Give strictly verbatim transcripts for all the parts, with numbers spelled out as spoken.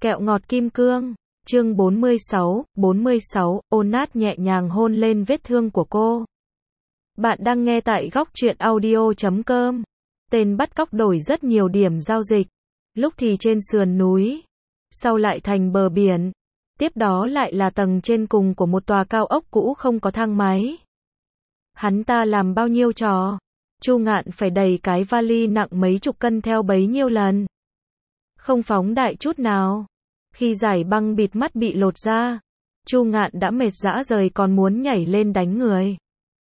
Kẹo ngọt kim cương, chương bốn mươi sáu, bốn mươi sáu, ôn nát nhẹ nhàng hôn lên vết thương của cô. Bạn đang nghe tại góc truyện audio chấm com. Tên bắt cóc đổi rất nhiều điểm giao dịch. Lúc thì trên sườn núi, sau lại thành bờ biển, tiếp đó lại là tầng trên cùng của một tòa cao ốc cũ không có thang máy. Hắn ta làm bao nhiêu trò, Chu Ngạn phải đẩy cái vali nặng mấy chục cân theo bấy nhiêu lần. Không phóng đại chút nào. Khi giải băng bịt mắt bị lột ra, Chu Ngạn đã mệt rã rời còn muốn nhảy lên đánh người.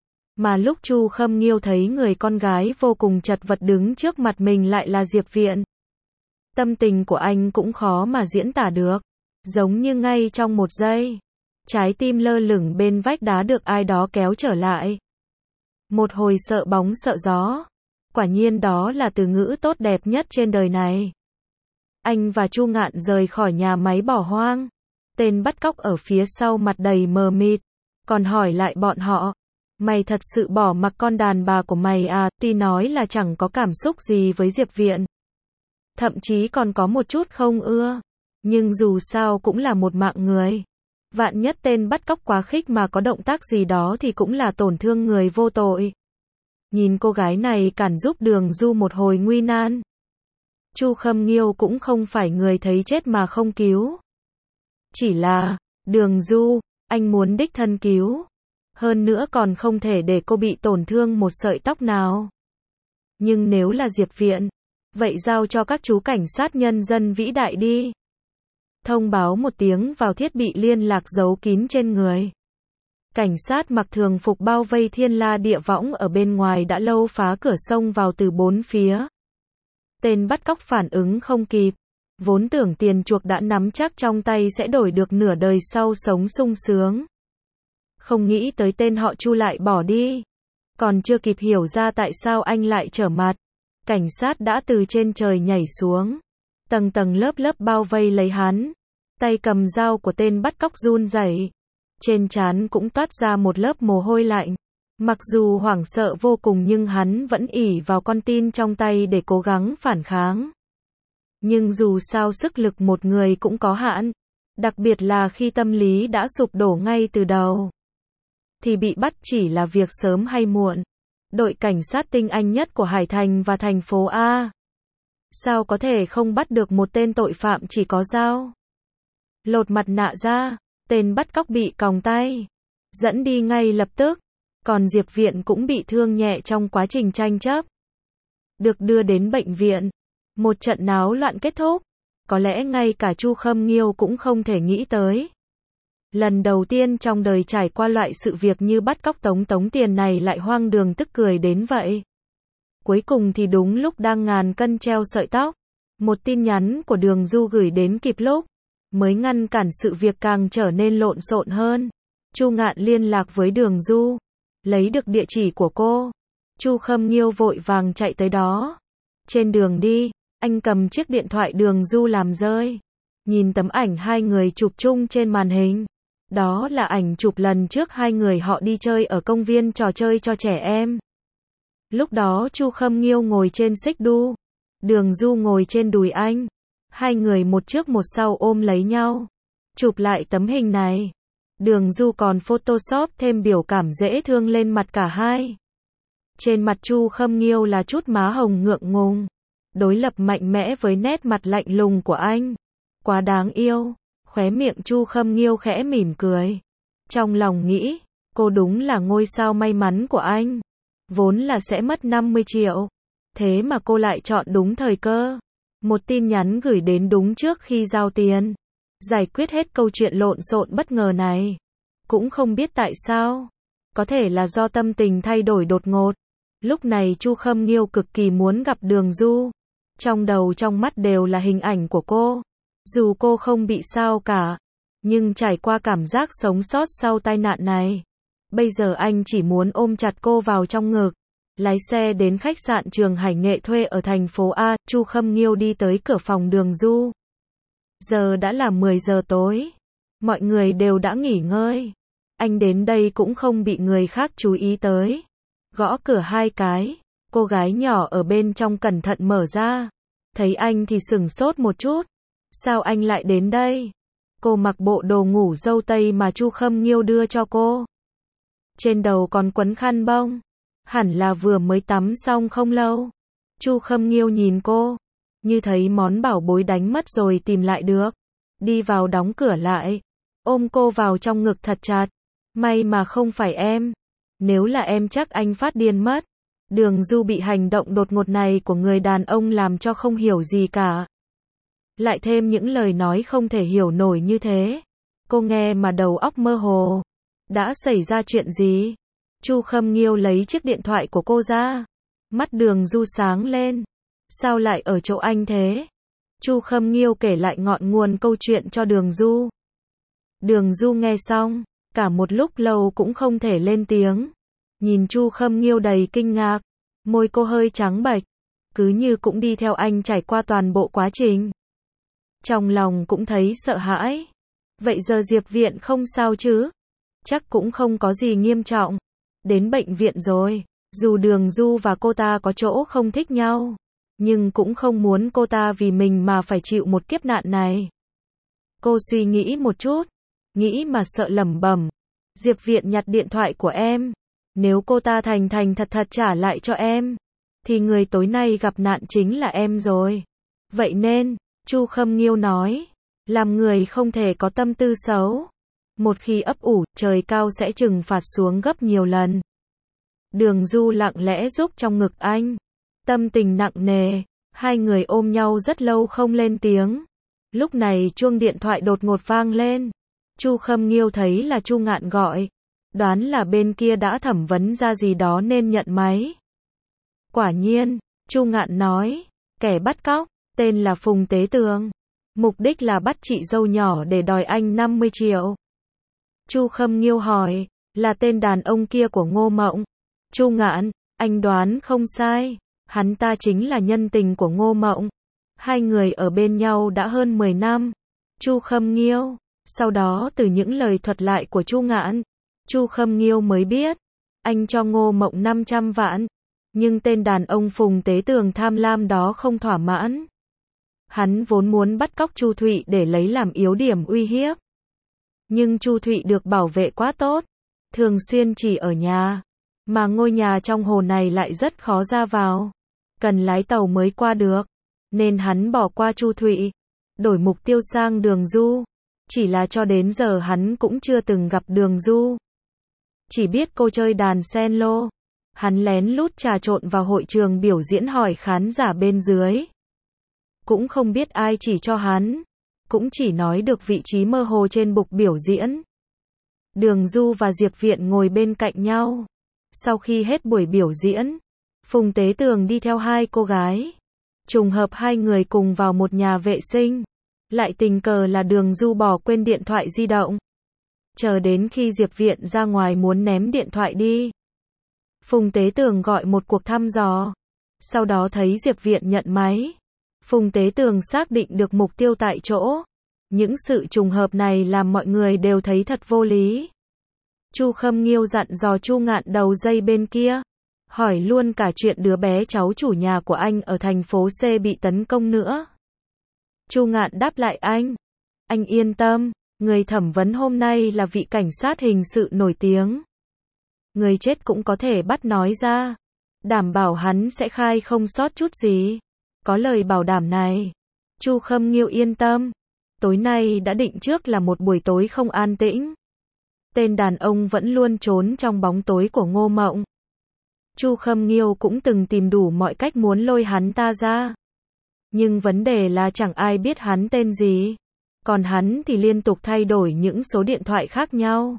Mà lúc Chu Khâm Nghiêu thấy người con gái vô cùng chật vật đứng trước mặt mình lại là Diệp Viện, tâm tình của anh cũng khó mà diễn tả được. Giống như ngay trong một giây, trái tim lơ lửng bên vách đá được ai đó kéo trở lại. Một hồi sợ bóng sợ gió. Quả nhiên đó là từ ngữ tốt đẹp nhất trên đời này. Anh và Chu Ngạn rời khỏi nhà máy bỏ hoang. Tên bắt cóc ở phía sau mặt đầy mờ mịt, còn hỏi lại bọn họ, mày thật sự bỏ mặc con đàn bà của mày à? Tuy nói là chẳng có cảm xúc gì với Diệp Viện, thậm chí còn có một chút không ưa, nhưng dù sao cũng là một mạng người. Vạn nhất tên bắt cóc quá khích mà có động tác gì đó thì cũng là tổn thương người vô tội. Nhìn cô gái này cản giúp Đường Du một hồi nguy nan. Chu Khâm Nghiêu cũng không phải người thấy chết mà không cứu. Chỉ là, Đường Du, anh muốn đích thân cứu. Hơn nữa còn không thể để cô bị tổn thương một sợi tóc nào. Nhưng nếu là Diệp Viện, vậy giao cho các chú cảnh sát nhân dân vĩ đại đi. Thông báo một tiếng vào thiết bị liên lạc giấu kín trên người. Cảnh sát mặc thường phục bao vây thiên la địa võng ở bên ngoài đã lâu phá cửa xông vào từ bốn phía. Tên bắt cóc phản ứng không kịp, vốn tưởng tiền chuộc đã nắm chắc trong tay sẽ đổi được nửa đời sau sống sung sướng. Không nghĩ tới tên họ Chu lại bỏ đi. Còn chưa kịp hiểu ra tại sao anh lại trở mặt, cảnh sát đã từ trên trời nhảy xuống, tầng tầng lớp lớp bao vây lấy hắn. Tay cầm dao của tên bắt cóc run rẩy, trên trán cũng toát ra một lớp mồ hôi lạnh. Mặc dù hoảng sợ vô cùng nhưng hắn vẫn ỷ vào con tin trong tay để cố gắng phản kháng. Nhưng dù sao sức lực một người cũng có hạn, đặc biệt là khi tâm lý đã sụp đổ ngay từ đầu, thì bị bắt chỉ là việc sớm hay muộn. Đội cảnh sát tinh anh nhất của Hải Thành và thành phố A, sao có thể không bắt được một tên tội phạm chỉ có dao? Lột mặt nạ ra, tên bắt cóc bị còng tay, dẫn đi ngay lập tức. Còn Diệp Viện cũng bị thương nhẹ trong quá trình tranh chấp, được đưa đến bệnh viện. Một trận náo loạn kết thúc, có lẽ ngay cả Chu Khâm Nghiêu cũng không thể nghĩ tới. Lần đầu tiên trong đời trải qua loại sự việc như bắt cóc tống tống tiền này lại hoang đường tức cười đến vậy. Cuối cùng thì đúng lúc đang ngàn cân treo sợi tóc, một tin nhắn của Đường Du gửi đến kịp lúc, mới ngăn cản sự việc càng trở nên lộn xộn hơn. Chu Ngạn liên lạc với Đường Du, lấy được địa chỉ của cô. Chu Khâm Nghiêu vội vàng chạy tới đó. Trên đường đi, anh cầm chiếc điện thoại Đường Du làm rơi. Nhìn tấm ảnh hai người chụp chung trên màn hình. Đó là ảnh chụp lần trước hai người họ đi chơi ở công viên trò chơi cho trẻ em. Lúc đó Chu Khâm Nghiêu ngồi trên xích đu, Đường Du ngồi trên đùi anh. Hai người một trước một sau ôm lấy nhau. Chụp lại tấm hình này, Đường Du còn photoshop thêm biểu cảm dễ thương lên mặt cả hai. Trên mặt Chu Khâm Nghiêu là chút má hồng ngượng ngùng, đối lập mạnh mẽ với nét mặt lạnh lùng của anh. Quá đáng yêu. Khóe miệng Chu Khâm Nghiêu khẽ mỉm cười. Trong lòng nghĩ, cô đúng là ngôi sao may mắn của anh. Vốn là sẽ mất năm mươi triệu. Thế mà cô lại chọn đúng thời cơ. Một tin nhắn gửi đến đúng trước khi giao tiền. Giải quyết hết câu chuyện lộn xộn bất ngờ này. Cũng không biết tại sao. Có thể là do tâm tình thay đổi đột ngột. Lúc này Chu Khâm Nghiêu cực kỳ muốn gặp Đường Du. Trong đầu trong mắt đều là hình ảnh của cô. Dù cô không bị sao cả, nhưng trải qua cảm giác sống sót sau tai nạn này, bây giờ anh chỉ muốn ôm chặt cô vào trong ngực. Lái xe đến khách sạn Trường Hải Nghệ thuê ở thành phố A, Chu Khâm Nghiêu đi tới cửa phòng Đường Du. Giờ đã là mười giờ tối. Mọi người đều đã nghỉ ngơi. Anh đến đây cũng không bị người khác chú ý tới. Gõ cửa hai cái, cô gái nhỏ ở bên trong cẩn thận mở ra. Thấy anh thì sửng sốt một chút. Sao anh lại đến đây? Cô mặc bộ đồ ngủ dâu tây mà Chu Khâm Nghiêu đưa cho cô. Trên đầu còn quấn khăn bông. Hẳn là vừa mới tắm xong không lâu. Chu Khâm Nghiêu nhìn cô, như thấy món bảo bối đánh mất rồi tìm lại được. Đi vào đóng cửa lại, ôm cô vào trong ngực thật chặt. May mà không phải em. Nếu là em chắc anh phát điên mất. Đường Du bị hành động đột ngột này của người đàn ông làm cho không hiểu gì cả. Lại thêm những lời nói không thể hiểu nổi như thế. Cô nghe mà đầu óc mơ hồ. Đã xảy ra chuyện gì? Chu Khâm Nghiêu lấy chiếc điện thoại của cô ra. Mắt Đường Du sáng lên. Sao lại ở chỗ anh thế? Chu Khâm Nghiêu kể lại ngọn nguồn câu chuyện cho Đường Du. Đường Du nghe xong, cả một lúc lâu cũng không thể lên tiếng. Nhìn Chu Khâm Nghiêu đầy kinh ngạc, môi cô hơi trắng bệch, cứ như cũng đi theo anh trải qua toàn bộ quá trình. Trong lòng cũng thấy sợ hãi. Vậy giờ Diệp Viện không sao chứ? Chắc cũng không có gì nghiêm trọng. Đến bệnh viện rồi. Dù Đường Du và cô ta có chỗ không thích nhau, nhưng cũng không muốn cô ta vì mình mà phải chịu một kiếp nạn này. Cô suy nghĩ một chút, nghĩ mà sợ lẩm bẩm. Diệp Viện nhặt điện thoại của em. Nếu cô ta thành thành thật thật trả lại cho em, thì người tối nay gặp nạn chính là em rồi. Vậy nên, Chu Khâm Nghiêu nói, làm người không thể có tâm tư xấu. Một khi ấp ủ, trời cao sẽ trừng phạt xuống gấp nhiều lần. Đường Du lặng lẽ rúc trong ngực anh. Tâm tình nặng nề, hai người ôm nhau rất lâu không lên tiếng. Lúc này chuông điện thoại đột ngột vang lên. Chu Khâm Nghiêu thấy là Chu Ngạn gọi. Đoán là bên kia đã thẩm vấn ra gì đó nên nhận máy. Quả nhiên, Chu Ngạn nói, kẻ bắt cóc, tên là Phùng Tế Tường. Mục đích là bắt chị dâu nhỏ để đòi anh năm mươi triệu. Chu Khâm Nghiêu hỏi, là tên đàn ông kia của Ngô Mộng. Chu Ngạn, anh đoán không sai. Hắn ta chính là nhân tình của Ngô Mộng. Hai người ở bên nhau đã hơn mười năm. Chu Khâm Nghiêu. Sau đó từ những lời thuật lại của Chu Ngạn, Chu Khâm Nghiêu mới biết, anh cho Ngô Mộng năm trăm vạn. Nhưng tên đàn ông Phùng Tế Tường tham lam đó không thỏa mãn. Hắn vốn muốn bắt cóc Chu Thụy để lấy làm yếu điểm uy hiếp. Nhưng Chu Thụy được bảo vệ quá tốt, thường xuyên chỉ ở nhà. Mà ngôi nhà trong hồ này lại rất khó ra vào. Cần lái tàu mới qua được. Nên hắn bỏ qua Chu Thụy, đổi mục tiêu sang Đường Du. Chỉ là cho đến giờ hắn cũng chưa từng gặp Đường Du. Chỉ biết cô chơi đàn cello. Hắn lén lút trà trộn vào hội trường biểu diễn hỏi khán giả bên dưới. Cũng không biết ai chỉ cho hắn. Cũng chỉ nói được vị trí mơ hồ trên bục biểu diễn. Đường Du và Diệp Viện ngồi bên cạnh nhau. Sau khi hết buổi biểu diễn, Phùng Tế Tường đi theo hai cô gái. Trùng hợp hai người cùng vào một nhà vệ sinh. Lại tình cờ là Đường Du bỏ quên điện thoại di động. Chờ đến khi Diệp Viện ra ngoài muốn ném điện thoại đi, Phùng Tế Tường gọi một cuộc thăm dò. Sau đó thấy Diệp Viện nhận máy. Phùng Tế Tường xác định được mục tiêu tại chỗ. Những sự trùng hợp này làm mọi người đều thấy thật vô lý. Chu Khâm Nghiêu dặn dò Chu Ngạn đầu dây bên kia. Hỏi luôn cả chuyện đứa bé cháu chủ nhà của anh ở thành phố C bị tấn công nữa. Chu Ngạn đáp lại anh. Anh yên tâm, người thẩm vấn hôm nay là vị cảnh sát hình sự nổi tiếng. Người chết cũng có thể bắt nói ra. Đảm bảo hắn sẽ khai không sót chút gì. Có lời bảo đảm này, Chu Khâm Nghiêu yên tâm. Tối nay đã định trước là một buổi tối không an tĩnh. Tên đàn ông vẫn luôn trốn trong bóng tối của Ngô Mộng. Chu Khâm Nghiêu cũng từng tìm đủ mọi cách muốn lôi hắn ta ra. Nhưng vấn đề là chẳng ai biết hắn tên gì. Còn hắn thì liên tục thay đổi những số điện thoại khác nhau.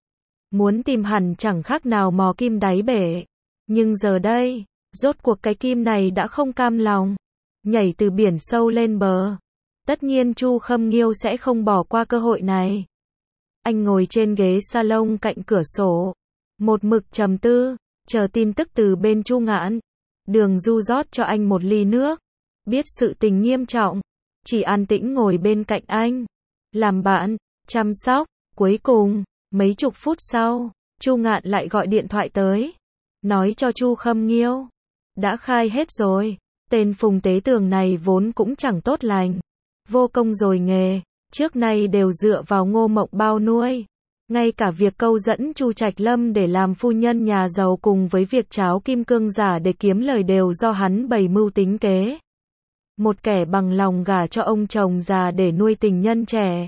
Muốn tìm hẳn chẳng khác nào mò kim đáy bể. Nhưng giờ đây, rốt cuộc cái kim này đã không cam lòng. Nhảy từ biển sâu lên bờ. Tất nhiên Chu Khâm Nghiêu sẽ không bỏ qua cơ hội này. Anh ngồi trên ghế salon cạnh cửa sổ. Một mực trầm tư, chờ tin tức từ bên Chu Ngạn. Đường Du rót cho anh một ly nước. Biết sự tình nghiêm trọng, chỉ an tĩnh ngồi bên cạnh anh. Làm bạn, chăm sóc. Cuối cùng, mấy chục phút sau, Chu Ngạn lại gọi điện thoại tới. Nói cho Chu Khâm Nghiêu. Đã khai hết rồi. Tên Phùng Tế Tường này vốn cũng chẳng tốt lành. vô công rồi nghề, trước nay đều dựa vào Ngô Mộng bao nuôi. Ngay cả việc câu dẫn Chu Trạch Lâm để làm phu nhân nhà giàu cùng với việc tráo kim cương giả để kiếm lời đều do hắn bày mưu tính kế. Một kẻ bằng lòng gả cho ông chồng già để nuôi tình nhân trẻ.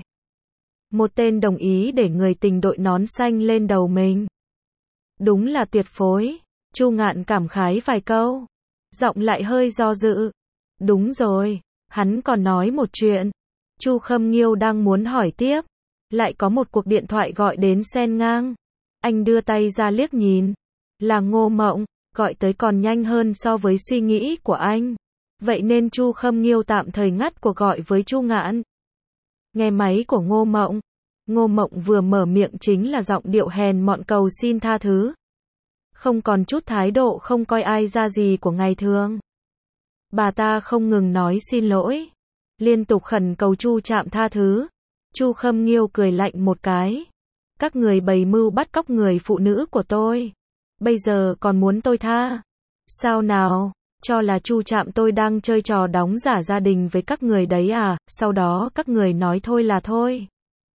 Một tên đồng ý để người tình đội nón xanh lên đầu mình. Đúng là tuyệt phối. Chu Ngạn cảm khái vài câu. Giọng lại hơi do dự. Đúng rồi, hắn còn nói một chuyện. Chu Khâm Nghiêu đang muốn hỏi tiếp. Lại có một cuộc điện thoại gọi đến xen ngang. Anh đưa tay ra liếc nhìn. Là Ngô Mộng, gọi tới còn nhanh hơn so với suy nghĩ của anh. Vậy nên Chu Khâm Nghiêu tạm thời ngắt cuộc gọi với Chu Ngạn. Nghe máy của Ngô Mộng. Ngô Mộng vừa mở miệng chính là giọng điệu hèn mọn cầu xin tha thứ. Không còn chút thái độ không coi ai ra gì của ngày thường. Bà ta không ngừng nói xin lỗi. Liên tục khẩn cầu Chu Trạm tha thứ. Chu Khâm Nghiêu cười lạnh một cái. Các người bày mưu bắt cóc người phụ nữ của tôi. Bây giờ còn muốn tôi tha. Sao nào, cho là Chu Trạm tôi đang chơi trò đóng giả gia đình với các người đấy à, sau đó các người nói thôi là thôi.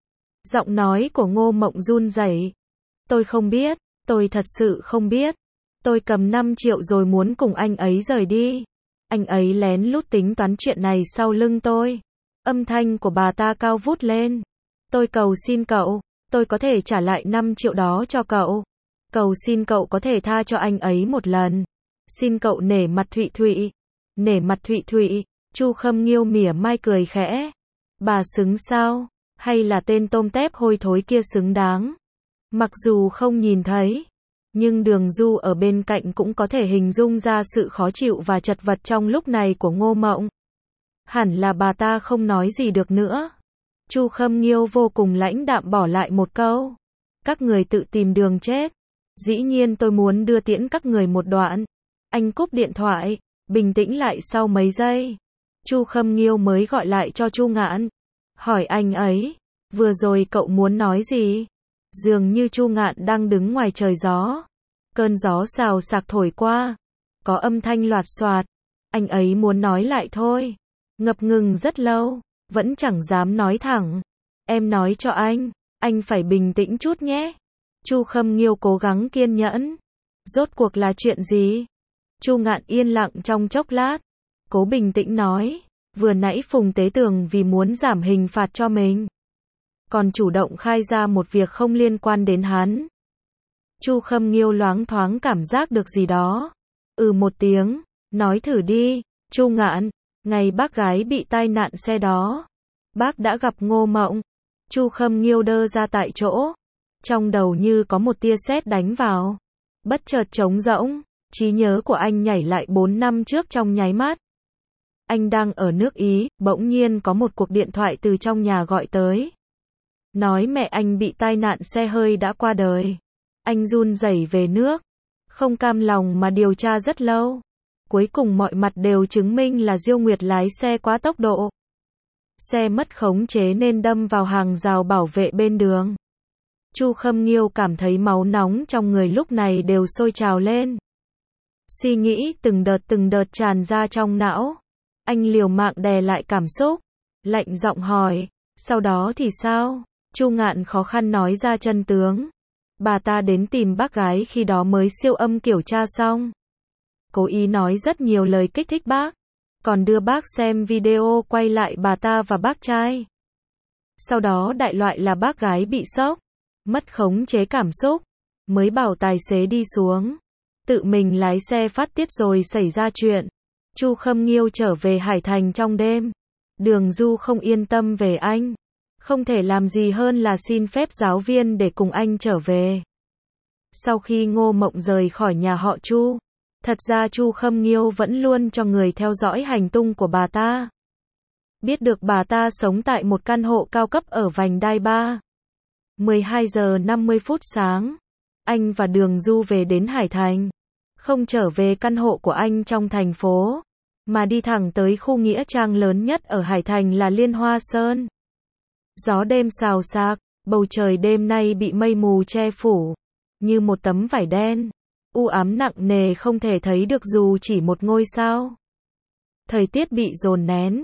Giọng nói của Ngô Mộng run rẩy. Tôi không biết, tôi thật sự không biết. Tôi cầm năm triệu rồi muốn cùng anh ấy rời đi. Anh ấy lén lút tính toán chuyện này sau lưng tôi. Âm thanh của bà ta cao vút lên. Tôi cầu xin cậu, tôi có thể trả lại năm triệu đó cho cậu. Cầu xin cậu có thể tha cho anh ấy một lần. Xin cậu nể mặt Thụy Thụy. Nể mặt Thụy Thụy, Chu Khâm Nghiêu mỉa mai cười khẽ. Bà xứng sao? Hay là tên tôm tép hôi thối kia xứng đáng? Mặc dù không nhìn thấy, nhưng Đường Du ở bên cạnh cũng có thể hình dung ra sự khó chịu và chật vật trong lúc này của Ngô Mộng. Hẳn là bà ta không nói gì được nữa. Chu Khâm Nghiêu vô cùng lãnh đạm bỏ lại một câu. Các người tự tìm đường chết. Dĩ nhiên tôi muốn đưa tiễn các người một đoạn. Anh cúp điện thoại, bình tĩnh lại sau mấy giây. Chu Khâm Nghiêu mới gọi lại cho Chu Ngạn. Hỏi anh ấy, vừa rồi cậu muốn nói gì? Dường như Chu Ngạn đang đứng ngoài trời gió. Cơn gió xào xạc thổi qua. Có âm thanh loạt xoạt. Anh ấy muốn nói lại thôi. Ngập ngừng rất lâu, vẫn chẳng dám nói thẳng. Em nói cho anh, anh phải bình tĩnh chút nhé. Chu Khâm Nghiêu cố gắng kiên nhẫn. Rốt cuộc là chuyện gì? Chu Ngạn yên lặng trong chốc lát. Cố bình tĩnh nói. Vừa nãy Phùng Tế Tường vì muốn giảm hình phạt cho mình. Còn chủ động khai ra một việc không liên quan đến hắn. Chu Khâm Nghiêu loáng thoáng cảm giác được gì đó. Ừ một tiếng. Nói thử đi, Chu Ngạn. Ngày bác gái bị tai nạn xe đó. Bác đã gặp Ngô Mộng. Chu Khâm Nghiêu đơ ra tại chỗ. Trong đầu như có một tia sét đánh vào. Bất chợt trống rỗng. Trí nhớ của anh nhảy lại bốn năm trước trong nháy mắt. Anh đang ở nước Ý, bỗng nhiên có một cuộc điện thoại từ trong nhà gọi tới. Nói mẹ anh bị tai nạn xe hơi đã qua đời. Anh run rẩy về nước. Không cam lòng mà điều tra rất lâu. Cuối cùng mọi mặt đều chứng minh là Diêu Nguyệt lái xe quá tốc độ. Xe mất khống chế nên đâm vào hàng rào bảo vệ bên đường. Chu Khâm Nghiêu cảm thấy máu nóng trong người lúc này đều sôi trào lên. Suy nghĩ từng đợt từng đợt tràn ra trong não. Anh liều mạng đè lại cảm xúc. Lạnh giọng hỏi, sau đó thì sao? Chu Ngạn khó khăn nói ra chân tướng. Bà ta đến tìm bác gái khi đó mới siêu âm kiểm tra xong. Cố ý nói rất nhiều lời kích thích bác. Còn đưa bác xem video quay lại bà ta và bác trai. Sau đó đại loại là bác gái bị sốc. Mất khống chế cảm xúc. Mới bảo tài xế đi xuống. Tự mình lái xe phát tiết rồi xảy ra chuyện. Chu Khâm Nghiêu trở về Hải Thành trong đêm. Đường Du không yên tâm về anh. Không thể làm gì hơn là xin phép giáo viên để cùng anh trở về. Sau khi Ngô Mộng rời khỏi nhà họ Chu, thật ra Chu Khâm Nghiêu vẫn luôn cho người theo dõi hành tung của bà ta. Biết được bà ta sống tại một căn hộ cao cấp ở vành đai ba. mười hai giờ năm mươi phút sáng, anh và Đường Du về đến Hải Thành. Không trở về căn hộ của anh trong thành phố, mà đi thẳng tới khu nghĩa trang lớn nhất ở Hải Thành là Liên Hoa Sơn. Gió đêm xào xạc, bầu trời đêm nay bị mây mù che phủ, như một tấm vải đen, u ám nặng nề không thể thấy được dù chỉ một ngôi sao. Thời tiết bị dồn nén,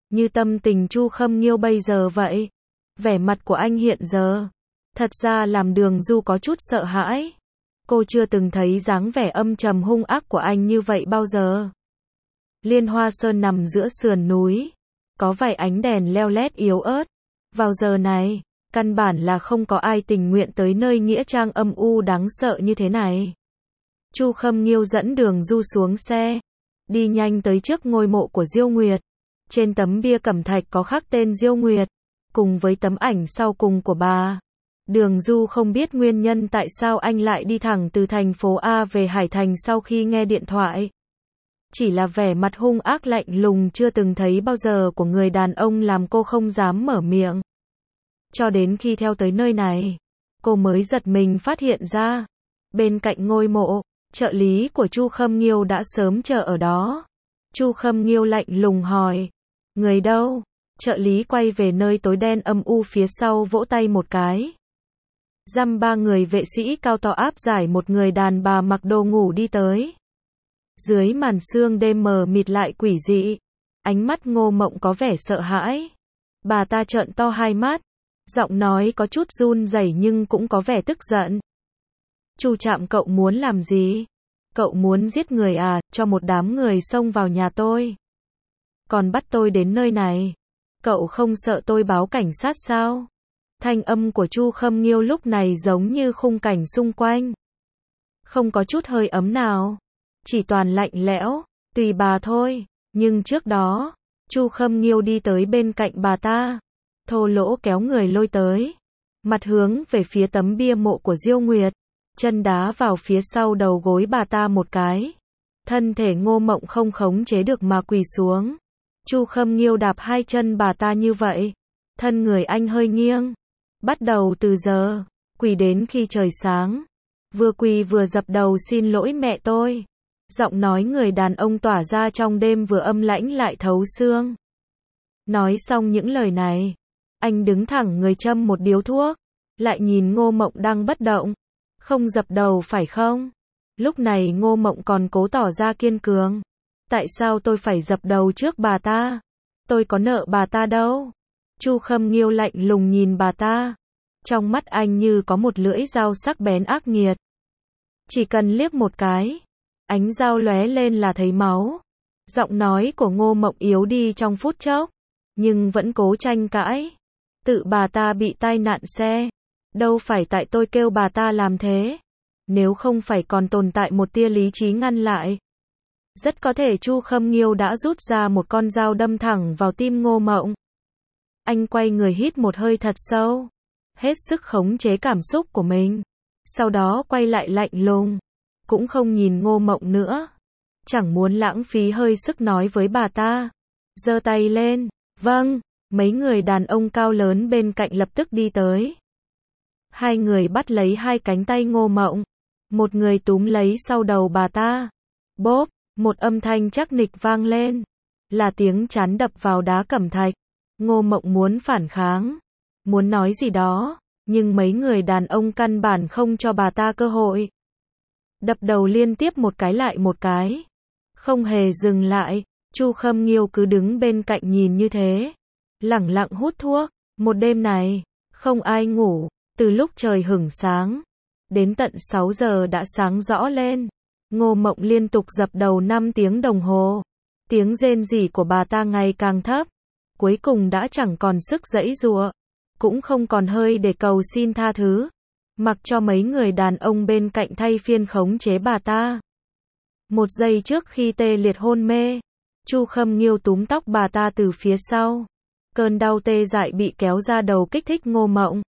như tâm tình Chu Khâm Nghiêu bây giờ vậy. Vẻ mặt của anh hiện giờ, thật ra làm Đường Du có chút sợ hãi. Cô chưa từng thấy dáng vẻ âm trầm hung ác của anh như vậy bao giờ. Liên Hoa Sơn nằm giữa sườn núi, có vài ánh đèn leo lét yếu ớt. Vào giờ này, căn bản là không có ai tình nguyện tới nơi nghĩa trang âm u đáng sợ như thế này. Chu Khâm Nghiêu dẫn Đường Du xuống xe, đi nhanh tới trước ngôi mộ của Diêu Nguyệt. Trên tấm bia cẩm thạch có khắc tên Diêu Nguyệt, cùng với tấm ảnh sau cùng của bà. Đường Du không biết nguyên nhân tại sao anh lại đi thẳng từ thành phố A về Hải Thành sau khi nghe điện thoại. Chỉ là vẻ mặt hung ác lạnh lùng chưa từng thấy bao giờ của người đàn ông làm cô không dám mở miệng. Cho đến khi theo tới nơi này, cô mới giật mình phát hiện ra, bên cạnh ngôi mộ, trợ lý của Chu Khâm Nghiêu đã sớm chờ ở đó. Chu Khâm Nghiêu lạnh lùng hỏi, người đâu? Trợ lý quay về nơi tối đen âm u phía sau vỗ tay một cái. Dăm ba người vệ sĩ cao to áp giải một người đàn bà mặc đồ ngủ đi tới. Dưới màn sương đêm mờ mịt lại quỷ dị, ánh mắt Ngô Mộng có vẻ sợ hãi. Bà ta trợn to hai mắt, giọng nói có chút run rẩy nhưng cũng có vẻ tức giận. Chu Trạm, cậu muốn làm gì? Cậu muốn giết người à, cho một đám người xông vào nhà tôi. Còn bắt tôi đến nơi này. Cậu không sợ tôi báo cảnh sát sao? Thanh âm của Chu Khâm Nghiêu lúc này giống như khung cảnh xung quanh. Không có chút hơi ấm nào. Chỉ toàn lạnh lẽo, tùy bà thôi. Nhưng trước đó, Chu Khâm Nghiêu đi tới bên cạnh bà ta. Thô lỗ kéo người lôi tới. Mặt hướng về phía tấm bia mộ của Diêu Nguyệt. Chân đá vào phía sau đầu gối bà ta một cái. Thân thể Ngô Mộng không khống chế được mà quỳ xuống. Chu Khâm Nghiêu đạp hai chân bà ta như vậy. Thân người anh hơi nghiêng. Bắt đầu từ giờ, quỳ đến khi trời sáng. Vừa quỳ vừa dập đầu xin lỗi mẹ tôi. Giọng nói người đàn ông tỏa ra trong đêm vừa âm lãnh lại thấu xương. Nói xong những lời này, anh đứng thẳng người châm một điếu thuốc, lại nhìn Ngô Mộng đang bất động. Không dập đầu phải không? Lúc này Ngô Mộng còn cố tỏ ra kiên cường. Tại sao tôi phải dập đầu trước bà ta? Tôi có nợ bà ta đâu. Chu Khâm Nghiêu lạnh lùng nhìn bà ta. Trong mắt anh như có một lưỡi dao sắc bén ác nghiệt. Chỉ cần liếc một cái, ánh dao lóe lên là thấy máu. Giọng nói của Ngô Mộng yếu đi trong phút chốc, nhưng vẫn cố tranh cãi. Tự bà ta bị tai nạn xe. Đâu phải tại tôi kêu bà ta làm thế. Nếu không phải còn tồn tại một tia lý trí ngăn lại. Rất có thể Chu Khâm Nghiêu đã rút ra một con dao đâm thẳng vào tim Ngô Mộng. Anh quay người hít một hơi thật sâu, hết sức khống chế cảm xúc của mình. Sau đó quay lại lạnh lùng, cũng không nhìn Ngô Mộng nữa. Chẳng muốn lãng phí hơi sức nói với bà ta. Giơ tay lên, vâng, mấy người đàn ông cao lớn bên cạnh lập tức đi tới. Hai người bắt lấy hai cánh tay Ngô Mộng. Một người túm lấy sau đầu bà ta. Bốp, một âm thanh chắc nịch vang lên. Là tiếng chán đập vào đá cẩm thạch. Ngô Mộng muốn phản kháng, muốn nói gì đó, nhưng mấy người đàn ông căn bản không cho bà ta cơ hội. Đập đầu liên tiếp một cái lại một cái. Không hề dừng lại, Chu Khâm Nghiêu cứ đứng bên cạnh nhìn như thế. Lẳng lặng hút thuốc. Một đêm này, không ai ngủ. Từ lúc trời hửng sáng, đến tận sáu giờ đã sáng rõ lên. Ngô Mộng liên tục dập đầu năm tiếng đồng hồ. Tiếng rên rỉ của bà ta ngày càng thấp. Cuối cùng đã chẳng còn sức giãy giụa, cũng không còn hơi để cầu xin tha thứ. Mặc cho mấy người đàn ông bên cạnh thay phiên khống chế bà ta. Một giây trước khi tê liệt hôn mê, Chu Khâm Nghiêu túm tóc bà ta từ phía sau. Cơn đau tê dại bị kéo ra đầu kích thích Ngô Mộng.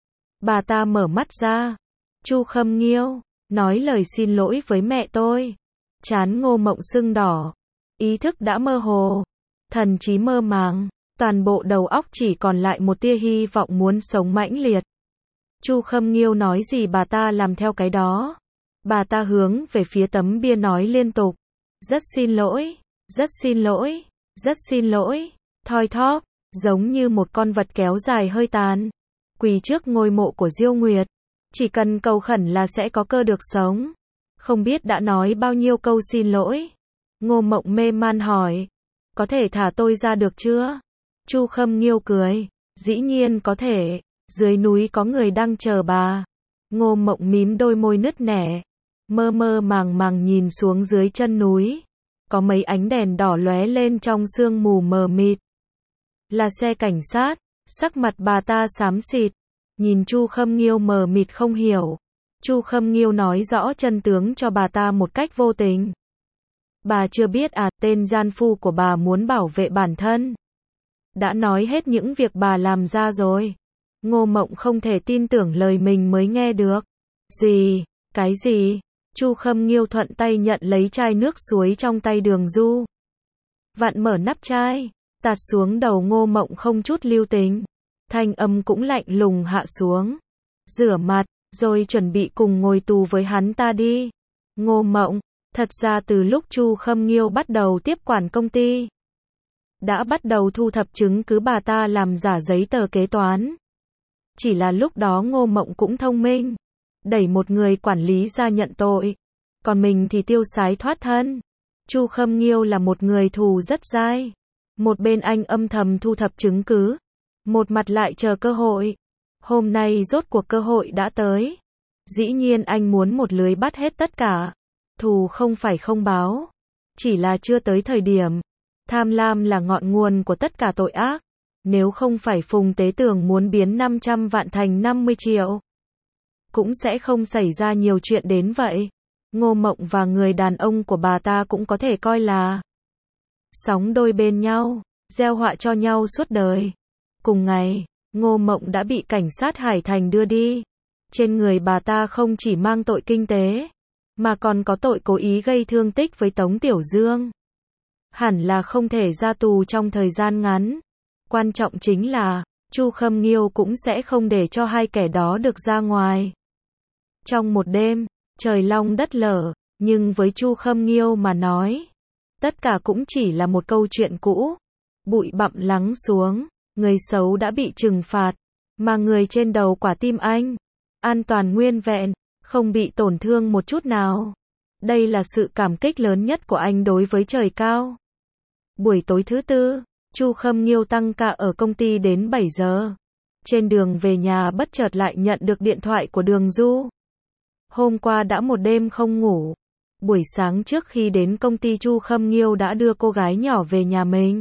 Bà ta mở mắt ra. Chu Khâm Nghiêu, nói lời xin lỗi với mẹ tôi. Trán Ngô Mộng sưng đỏ. Ý thức đã mơ hồ. Thần trí mơ màng. Toàn bộ đầu óc chỉ còn lại một tia hy vọng muốn sống mãnh liệt. Chu Khâm Nghiêu nói gì bà ta làm theo cái đó. Bà ta hướng về phía tấm bia nói liên tục. Rất xin lỗi, rất xin lỗi, rất xin lỗi. Thoi thóp, giống như một con vật kéo dài hơi tàn. Quỳ trước ngôi mộ của Diêu Nguyệt. Chỉ cần cầu khẩn là sẽ có cơ được sống. Không biết đã nói bao nhiêu câu xin lỗi. Ngô Mộng mê man hỏi. Có thể thả tôi ra được chưa? Chu Khâm Nghiêu cười, dĩ nhiên có thể, dưới núi có người đang chờ bà. Ngô Mộng mím đôi môi nứt nẻ, mơ mơ màng màng nhìn xuống dưới chân núi. Có mấy ánh đèn đỏ lóe lên trong sương mù mờ mịt. Là xe cảnh sát, sắc mặt bà ta xám xịt, nhìn Chu Khâm Nghiêu mờ mịt không hiểu. Chu Khâm Nghiêu nói rõ chân tướng cho bà ta một cách vô tình. Bà chưa biết à, tên gian phu của bà muốn bảo vệ bản thân. Đã nói hết những việc bà làm ra rồi. Ngô Mộng không thể tin tưởng lời mình mới nghe được. Gì? Cái gì? Chu Khâm Nghiêu thuận tay nhận lấy chai nước suối trong tay Đường Du. Vặn mở nắp chai, tạt xuống đầu Ngô Mộng không chút lưu tình. Thanh âm cũng lạnh lùng hạ xuống. Rửa mặt, rồi chuẩn bị cùng ngồi tù với hắn ta đi. Ngô Mộng, thật ra từ lúc Chu Khâm Nghiêu bắt đầu tiếp quản công ty, đã bắt đầu thu thập chứng cứ bà ta làm giả giấy tờ kế toán. Chỉ là lúc đó Ngô Mộng cũng thông minh, đẩy một người quản lý ra nhận tội, còn mình thì tiêu sái thoát thân. Chu Khâm Nghiêu là một người thù rất dai. Một bên anh âm thầm thu thập chứng cứ, một mặt lại chờ cơ hội. Hôm nay rốt cuộc cơ hội đã tới. Dĩ nhiên anh muốn một lưới bắt hết tất cả. Thù không phải không báo, chỉ là chưa tới thời điểm. Tham lam là ngọn nguồn của tất cả tội ác. Nếu không phải Phùng Tế Tường muốn biến năm trăm vạn thành năm mươi triệu, cũng sẽ không xảy ra nhiều chuyện đến vậy. Ngô Mộng và người đàn ông của bà ta cũng có thể coi là sóng đôi bên nhau, gieo họa cho nhau suốt đời. Cùng ngày, Ngô Mộng đã bị cảnh sát Hải Thành đưa đi. Trên người bà ta không chỉ mang tội kinh tế, mà còn có tội cố ý gây thương tích với Tống Tiểu Dương. Hẳn là không thể ra tù trong thời gian ngắn. Quan trọng chính là, Chu Khâm Nghiêu cũng sẽ không để cho hai kẻ đó được ra ngoài. Trong một đêm, trời long đất lở, nhưng với Chu Khâm Nghiêu mà nói, tất cả cũng chỉ là một câu chuyện cũ. Bụi bặm lắng xuống, người xấu đã bị trừng phạt, mà người trên đầu quả tim anh, an toàn nguyên vẹn, không bị tổn thương một chút nào. Đây là sự cảm kích lớn nhất của anh đối với trời cao. Buổi tối thứ tư, Chu Khâm Nghiêu tăng ca ở công ty đến bảy giờ. Trên đường về nhà bất chợt lại nhận được điện thoại của Đường Du. Hôm qua đã một đêm không ngủ. Buổi sáng trước khi đến công ty Chu Khâm Nghiêu đã đưa cô gái nhỏ về nhà mình,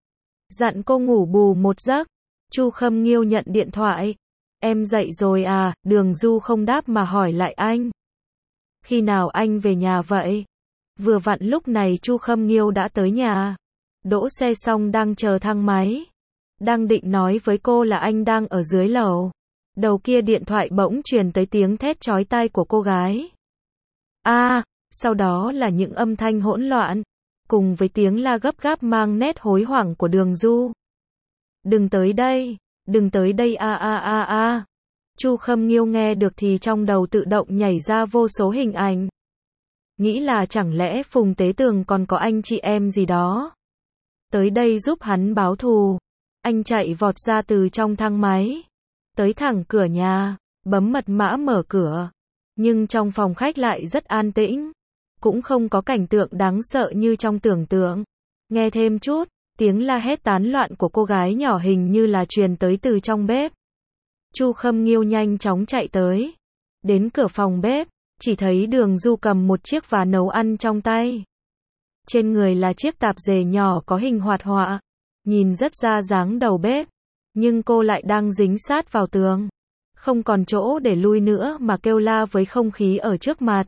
dặn cô ngủ bù một giấc. Chu Khâm Nghiêu nhận điện thoại. Em dậy rồi à? Đường Du không đáp mà hỏi lại anh. Khi nào anh về nhà vậy? Vừa vặn lúc này Chu Khâm Nghiêu đã tới nhà. Đỗ xe xong đang chờ thang máy. Đang định nói với cô là anh đang ở dưới lầu. Đầu kia điện thoại bỗng truyền tới tiếng thét chói tai của cô gái. A, à, sau đó là những âm thanh hỗn loạn, cùng với tiếng la gấp gáp mang nét hối hoảng của Đường Du. Đừng tới đây, đừng tới đây a a a a. Chu Khâm Nghiêu nghe được thì trong đầu tự động nhảy ra vô số hình ảnh. Nghĩ là chẳng lẽ Phùng Tế Tường còn có anh chị em gì đó tới đây giúp hắn báo thù. Anh chạy vọt ra từ trong thang máy, tới thẳng cửa nhà, bấm mật mã mở cửa. Nhưng trong phòng khách lại rất an tĩnh, cũng không có cảnh tượng đáng sợ như trong tưởng tượng. Nghe thêm chút, tiếng la hét tán loạn của cô gái nhỏ hình như là truyền tới từ trong bếp. Chu Khâm Nghiêu nhanh chóng chạy tới. Đến cửa phòng bếp, chỉ thấy Đường Du cầm một chiếc vá nấu ăn trong tay. Trên người là chiếc tạp dề nhỏ có hình hoạt họa, nhìn rất ra dáng đầu bếp, nhưng cô lại đang dính sát vào tường, không còn chỗ để lui nữa mà kêu la với không khí ở trước mặt.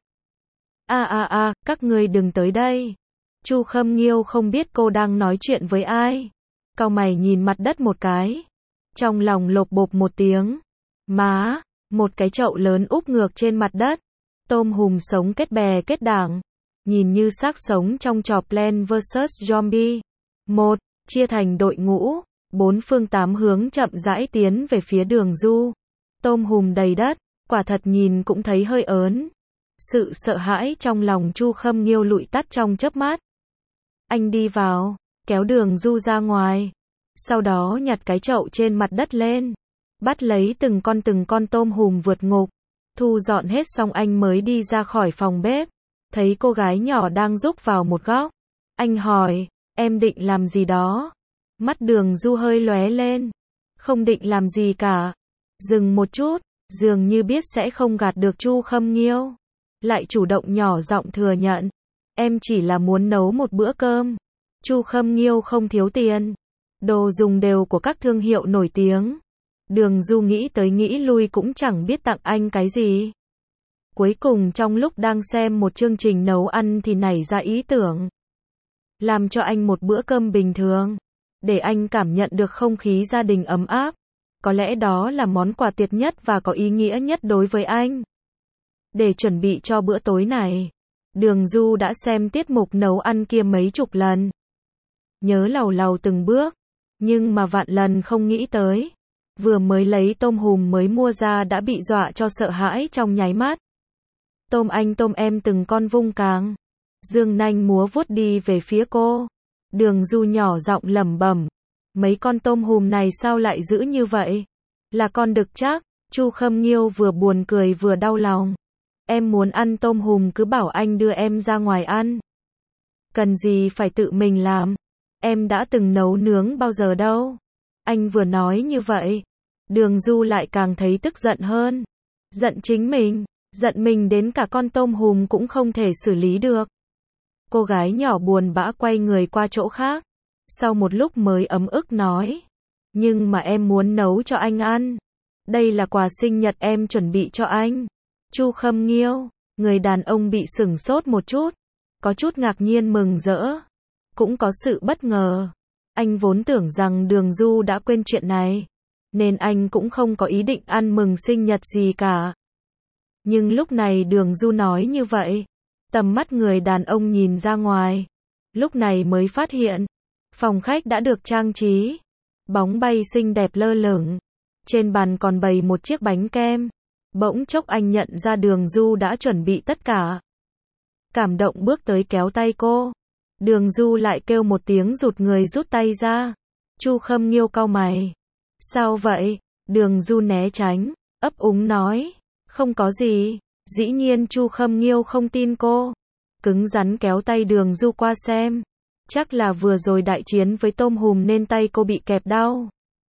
A a a, các ngươi đừng tới đây. Chu Khâm Nghiêu không biết cô đang nói chuyện với ai. Cau mày nhìn mặt đất một cái. Trong lòng lộp bộp một tiếng. Má, một cái chậu lớn úp ngược trên mặt đất. Tôm hùm sống kết bè kết đảng. Nhìn như xác sống trong trò Plants versus. Zombie. Một, chia thành đội ngũ. Bốn phương tám hướng chậm rãi tiến về phía Đường Du. Tôm hùm đầy đất, quả thật nhìn cũng thấy hơi ớn. Sự sợ hãi trong lòng Chu Khâm Nghiêu lụi tắt trong chớp mắt. Anh đi vào, kéo Đường Du ra ngoài. Sau đó nhặt cái chậu trên mặt đất lên. Bắt lấy từng con từng con tôm hùm vượt ngục. Thu dọn hết xong anh mới đi ra khỏi phòng bếp. Thấy cô gái nhỏ đang rúc vào một góc. Anh hỏi, em định làm gì đó? Mắt Đường Du hơi lóe lên. Không định làm gì cả. Dừng một chút, dường như biết sẽ không gạt được Chu Khâm Nghiêu. Lại chủ động nhỏ giọng thừa nhận. Em chỉ là muốn nấu một bữa cơm. Chu Khâm Nghiêu không thiếu tiền. Đồ dùng đều của các thương hiệu nổi tiếng. Đường Du nghĩ tới nghĩ lui cũng chẳng biết tặng anh cái gì. Cuối cùng trong lúc đang xem một chương trình nấu ăn thì nảy ra ý tưởng. Làm cho anh một bữa cơm bình thường. Để anh cảm nhận được không khí gia đình ấm áp. Có lẽ đó là món quà tuyệt nhất và có ý nghĩa nhất đối với anh. Để chuẩn bị cho bữa tối này, Đường Du đã xem tiết mục nấu ăn kia mấy chục lần. Nhớ lầu lầu từng bước, nhưng mà vạn lần không nghĩ tới. Vừa mới lấy tôm hùm mới mua ra đã bị dọa cho sợ hãi trong nháy mắt. Tôm anh tôm em từng con vung càng. Dương nanh múa vuốt đi về phía cô. Đường Du nhỏ giọng lẩm bẩm. Mấy con tôm hùm này sao lại dữ như vậy? Là con đực chắc. Chu Khâm Nghiêu vừa buồn cười vừa đau lòng. Em muốn ăn tôm hùm cứ bảo anh đưa em ra ngoài ăn. Cần gì phải tự mình làm. Em đã từng nấu nướng bao giờ đâu. Anh vừa nói như vậy. Đường Du lại càng thấy tức giận hơn. Giận chính mình. Giận mình đến cả con tôm hùm cũng không thể xử lý được. Cô gái nhỏ buồn bã quay người qua chỗ khác. Sau một lúc mới ấm ức nói. Nhưng mà em muốn nấu cho anh ăn. Đây là quà sinh nhật em chuẩn bị cho anh. Chu Khâm Nghiêu, người đàn ông bị sửng sốt một chút. Có chút ngạc nhiên mừng rỡ. Cũng có sự bất ngờ. Anh vốn tưởng rằng Đường Du đã quên chuyện này. Nên anh cũng không có ý định ăn mừng sinh nhật gì cả. Nhưng lúc này Đường Du nói như vậy. Tầm mắt người đàn ông nhìn ra ngoài. Lúc này mới phát hiện. Phòng khách đã được trang trí. Bóng bay xinh đẹp lơ lửng. Trên bàn còn bày một chiếc bánh kem. Bỗng chốc anh nhận ra Đường Du đã chuẩn bị tất cả. Cảm động bước tới kéo tay cô. Đường Du lại kêu một tiếng rụt người rút tay ra. Chu Khâm Nghiêu cau mày. Sao vậy? Đường Du né tránh, ấp úng nói. Không có gì. Dĩ nhiên Chu Khâm Nghiêu không tin cô. Cứng rắn kéo tay Đường Du qua xem. Chắc là vừa rồi đại chiến với tôm hùm nên tay cô bị kẹp đau.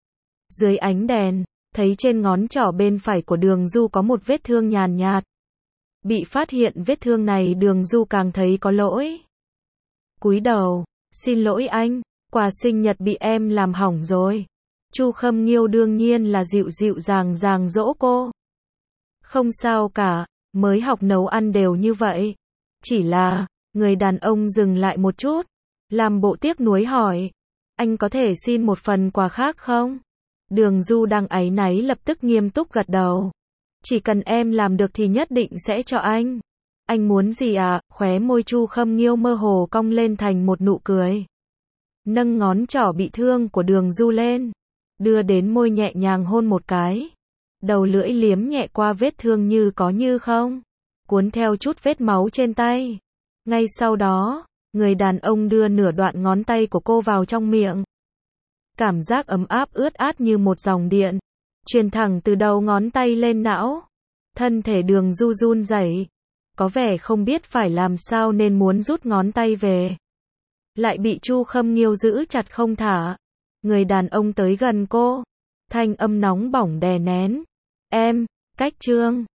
Dưới ánh đèn, thấy trên ngón trỏ bên phải của Đường Du có một vết thương nhàn nhạt. Bị phát hiện vết thương này Đường Du càng thấy có lỗi. Cúi đầu, xin lỗi anh, quà sinh nhật bị em làm hỏng rồi. Chu Khâm Nghiêu đương nhiên là dịu dịu dàng dàng dỗ cô. Không sao cả, mới học nấu ăn đều như vậy. Chỉ là, người đàn ông dừng lại một chút, làm bộ tiếc nuối hỏi. Anh có thể xin một phần quà khác không? Đường Du đang áy náy lập tức nghiêm túc gật đầu. Chỉ cần em làm được thì nhất định sẽ cho anh. Anh muốn gì à? Khóe môi Chu Khâm Nghiêu mơ hồ cong lên thành một nụ cười. Nâng ngón trỏ bị thương của Đường Du lên. Đưa đến môi nhẹ nhàng hôn một cái. Đầu lưỡi liếm nhẹ qua vết thương như có như không. Cuốn theo chút vết máu trên tay. Ngay sau đó, người đàn ông đưa nửa đoạn ngón tay của cô vào trong miệng. Cảm giác ấm áp ướt át như một dòng điện. Truyền thẳng từ đầu ngón tay lên não. Thân thể Đường Du run rẩy. Có vẻ không biết phải làm sao nên muốn rút ngón tay về. Lại bị Chu Khâm Nghiêu giữ chặt không thả. Người đàn ông tới gần cô. Thanh âm nóng bỏng đè nén. Em, cách trương.